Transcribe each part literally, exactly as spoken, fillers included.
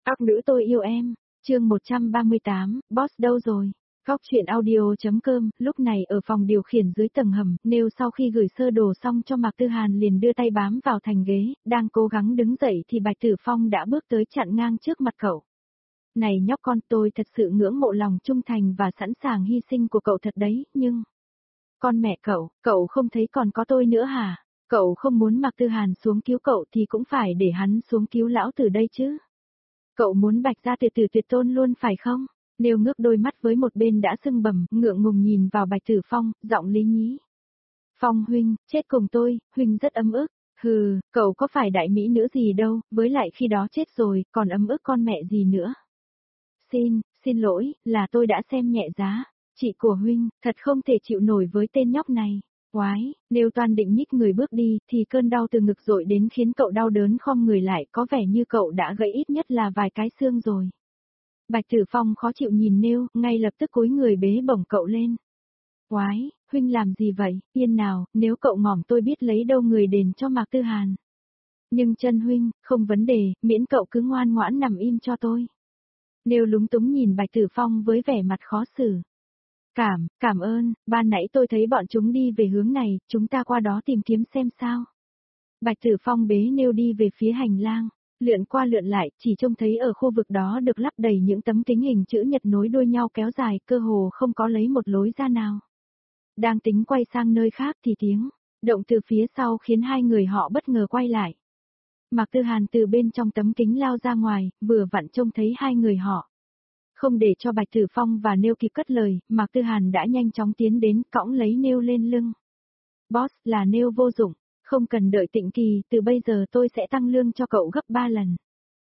Các nữ tôi yêu em, chương một trăm ba mươi tám, boss đâu rồi? Góc truyện audio.com, lúc này ở phòng điều khiển dưới tầng hầm, Nêu sau khi gửi sơ đồ xong cho Mạc Tư Hàn liền đưa tay bám vào thành ghế, đang cố gắng đứng dậy thì Bạch Tử Phong đã bước tới chặn ngang trước mặt cậu. Này nhóc con, tôi thật sự ngưỡng mộ lòng trung thành và sẵn sàng hy sinh của cậu thật đấy, nhưng... Con mẹ cậu, cậu không thấy còn có tôi nữa hả? Cậu không muốn Mạc Tư Hàn xuống cứu cậu thì cũng phải để hắn xuống cứu lão tử đây chứ. Cậu muốn Bạch gia tuyệt tử tuyệt tôn luôn phải không? Nêu ngước đôi mắt với một bên đã sưng bầm, ngượng ngùng nhìn vào Bạch Tử Phong, giọng lý nhí. Phong huynh, chết cùng tôi, huynh rất ấm ức. Hừ, cậu có phải đại mỹ nữ gì đâu, với lại khi đó chết rồi, còn ấm ức con mẹ gì nữa. Xin, xin lỗi, là tôi đã xem nhẹ giá. Chị của huynh, thật không thể chịu nổi với tên nhóc này. Quái, nếu toàn định nhích người bước đi, thì cơn đau từ ngực dội đến khiến cậu đau đớn khom người lại, có vẻ như cậu đã gãy ít nhất là vài cái xương rồi. Bạch Tử Phong khó chịu nhìn Nêu, ngay lập tức cúi người bế bổng cậu lên. Quái, huynh làm gì vậy, yên nào, nếu cậu ngỏm tôi biết lấy đâu người đền cho Mạc Tư Hàn. Nhưng chân huynh, không vấn đề, miễn cậu cứ ngoan ngoãn nằm im cho tôi. Nêu lúng túng nhìn Bạch Tử Phong với vẻ mặt khó xử. Cảm, cảm ơn, ban nãy tôi thấy bọn chúng đi về hướng này, chúng ta qua đó tìm kiếm xem sao. Bạch Tử Phong bế Nêu đi về phía hành lang, lượn qua lượn lại, chỉ trông thấy ở khu vực đó được lắp đầy những tấm kính hình chữ nhật nối đuôi nhau kéo dài, cơ hồ không có lấy một lối ra nào. Đang tính quay sang nơi khác thì tiếng động từ phía sau khiến hai người họ bất ngờ quay lại. Mạc Tư Hàn từ bên trong tấm kính lao ra ngoài, vừa vặn trông thấy hai người họ. Không để cho Bạch Tử Phong và Nêu kịp cất lời, Mạc Tư Hàn đã nhanh chóng tiến đến, cõng lấy Nêu lên lưng. Boss, là Nêu vô dụng, không cần đợi Tịnh Kỳ, từ bây giờ tôi sẽ tăng lương cho cậu gấp ba lần.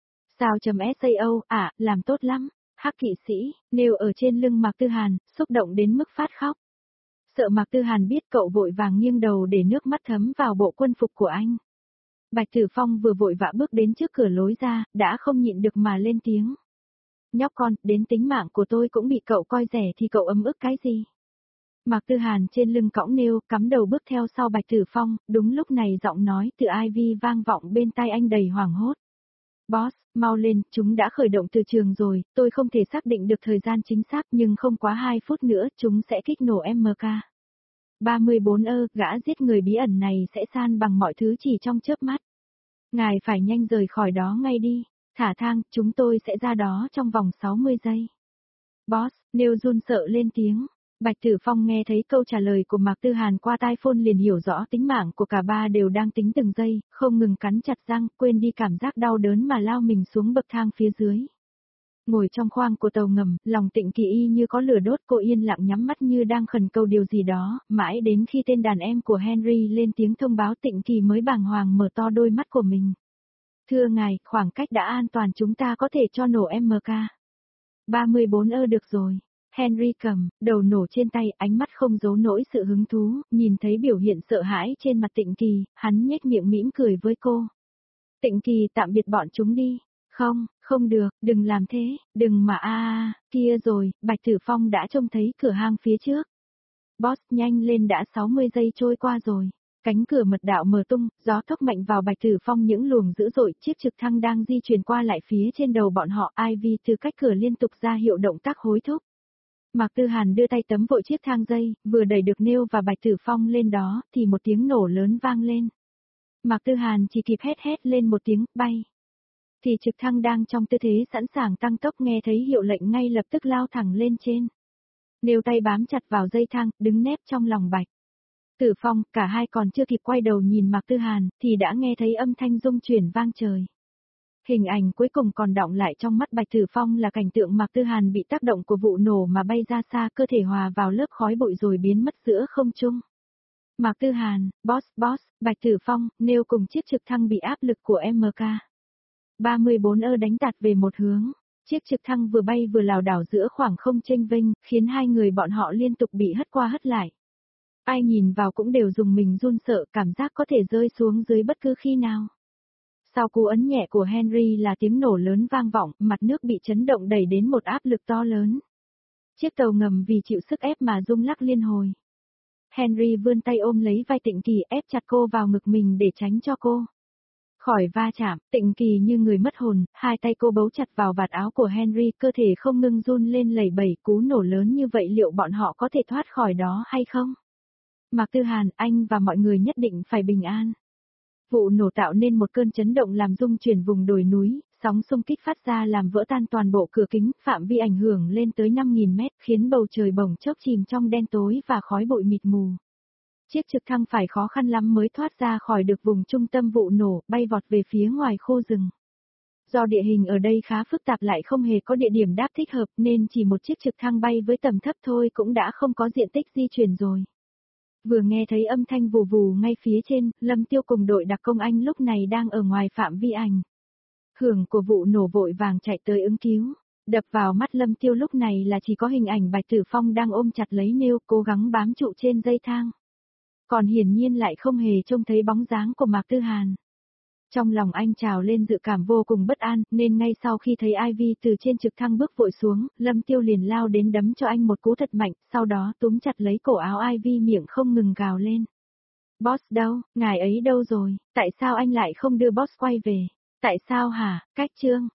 Sao.sao, à, làm tốt lắm, Hắc kỵ sĩ, Nêu ở trên lưng Mạc Tư Hàn, xúc động đến mức phát khóc. Sợ Mạc Tư Hàn biết cậu vội vàng nghiêng đầu để nước mắt thấm vào bộ quân phục của anh. Bạch Tử Phong vừa vội vã bước đến trước cửa lối ra, đã không nhịn được mà lên tiếng. Nhóc con, đến tính mạng của tôi cũng bị cậu coi rẻ thì cậu ấm ức cái gì? Mạc Tư Hàn trên lưng cõng Nêu, cắm đầu bước theo sau Bạch Tử Phong, đúng lúc này giọng nói từ Ivy vang vọng bên tai anh đầy hoảng hốt. Boss, mau lên, chúng đã khởi động từ trường rồi, tôi không thể xác định được thời gian chính xác nhưng không quá hai phút nữa chúng sẽ kích nổ em ca. ba mươi bốn ơ, gã giết người bí ẩn này sẽ san bằng mọi thứ chỉ trong chớp mắt. Ngài phải nhanh rời khỏi đó ngay đi. Thả thang, chúng tôi sẽ ra đó trong vòng sáu mươi giây. Boss, Nêu run sợ lên tiếng. Bạch Tử Phong nghe thấy câu trả lời của Mạc Tư Hàn qua tai phone liền hiểu rõ tính mạng của cả ba đều đang tính từng giây, không ngừng cắn chặt răng, quên đi cảm giác đau đớn mà lao mình xuống bậc thang phía dưới. Ngồi trong khoang của tàu ngầm, lòng Tịnh Kỳ y như có lửa đốt, cô yên lặng nhắm mắt như đang khẩn cầu điều gì đó, mãi đến khi tên đàn em của Henry lên tiếng thông báo Tịnh Kỳ mới bàng hoàng mở to đôi mắt của mình. Thưa ngài, khoảng cách đã an toàn chúng ta có thể cho nổ em ca. ba mươi bốn ơ được rồi. Henry cầm, đầu nổ trên tay, ánh mắt không giấu nổi sự hứng thú, nhìn thấy biểu hiện sợ hãi trên mặt Tịnh Kỳ, hắn nhếch miệng mỉm cười với cô. Tịnh Kỳ tạm biệt bọn chúng đi. Không, không được, đừng làm thế, đừng mà a à, kia rồi, Bạch Tử Phong đã trông thấy cửa hang phía trước. Boss, nhanh lên đã sáu mươi giây trôi qua rồi. Cánh cửa mật đạo mở tung, gió thốc mạnh vào Bạch Tử Phong những luồng dữ dội, chiếc trực thăng đang di chuyển qua lại phía trên đầu bọn họ, Ivy từ cách cửa liên tục ra hiệu động tác hối thúc. Mạc Tư Hàn đưa tay tấm vội chiếc thang dây, vừa đẩy được Nêu và Bạch Tử Phong lên đó, thì một tiếng nổ lớn vang lên. Mạc Tư Hàn chỉ kịp hét hét lên một tiếng, bay. Thì trực thăng đang trong tư thế sẵn sàng tăng tốc nghe thấy hiệu lệnh ngay lập tức lao thẳng lên trên. Nêu tay bám chặt vào dây thang, đứng nép trong lòng Bạch Tử Phong, cả hai còn chưa kịp quay đầu nhìn Mạc Tư Hàn, thì đã nghe thấy âm thanh rung chuyển vang trời. Hình ảnh cuối cùng còn đọng lại trong mắt Bạch Tử Phong là cảnh tượng Mạc Tư Hàn bị tác động của vụ nổ mà bay ra xa, cơ thể hòa vào lớp khói bụi rồi biến mất giữa không trung. Mạc Tư Hàn, boss, boss, Bạch Tử Phong, Nêu cùng chiếc trực thăng bị áp lực của em ca. ba mươi bốn ơ đánh tạt về một hướng. Chiếc trực thăng vừa bay vừa lảo đảo giữa khoảng không chênh vênh, khiến hai người bọn họ liên tục bị hất qua hất lại. Ai nhìn vào cũng đều dùng mình run sợ, cảm giác có thể rơi xuống dưới bất cứ khi nào. Sau cú ấn nhẹ của Henry là tiếng nổ lớn vang vọng, mặt nước bị chấn động đẩy đến một áp lực to lớn. Chiếc tàu ngầm vì chịu sức ép mà rung lắc liên hồi. Henry vươn tay ôm lấy vai Tịnh Kỳ ép chặt cô vào ngực mình để tránh cho cô. Khỏi va chạm, Tịnh Kỳ như người mất hồn, hai tay cô bấu chặt vào vạt áo của Henry, cơ thể không ngưng run lên lẩy bẩy, cú nổ lớn như vậy liệu bọn họ có thể thoát khỏi đó hay không? Mạc Tư Hàn, anh và mọi người nhất định phải bình an. Vụ nổ tạo nên một cơn chấn động làm rung chuyển vùng đồi núi, sóng xung kích phát ra làm vỡ tan toàn bộ cửa kính, phạm vi ảnh hưởng lên tới năm nghìn mét, khiến bầu trời bỗng chốc chìm trong đen tối và khói bụi mịt mù. Chiếc trực thăng phải khó khăn lắm mới thoát ra khỏi được vùng trung tâm vụ nổ, bay vọt về phía ngoài khu rừng. Do địa hình ở đây khá phức tạp lại không hề có địa điểm đáp thích hợp nên chỉ một chiếc trực thăng bay với tầm thấp thôi cũng đã không có diện tích di chuyển rồi. Vừa nghe thấy âm thanh vù vù ngay phía trên, Lâm Tiêu cùng đội đặc công anh lúc này đang ở ngoài phạm vi ảnh hưởng của vụ nổ, vội vàng chạy tới ứng cứu. Đập vào mắt Lâm Tiêu lúc này là chỉ có hình ảnh Bạch Tử Phong đang ôm chặt lấy nêu, cố gắng bám trụ trên dây thang. Còn hiển nhiên lại không hề trông thấy bóng dáng của Mạc Tư Hàn. Trong lòng anh trào lên dự cảm vô cùng bất an, nên ngay sau khi thấy Ivy từ trên trực thăng bước vội xuống, Lâm Tiêu liền lao đến đấm cho anh một cú thật mạnh, sau đó túm chặt lấy cổ áo Ivy, miệng không ngừng gào lên. Boss đâu, ngài ấy đâu rồi, tại sao anh lại không đưa boss quay về? Tại sao hả, Cách Trương?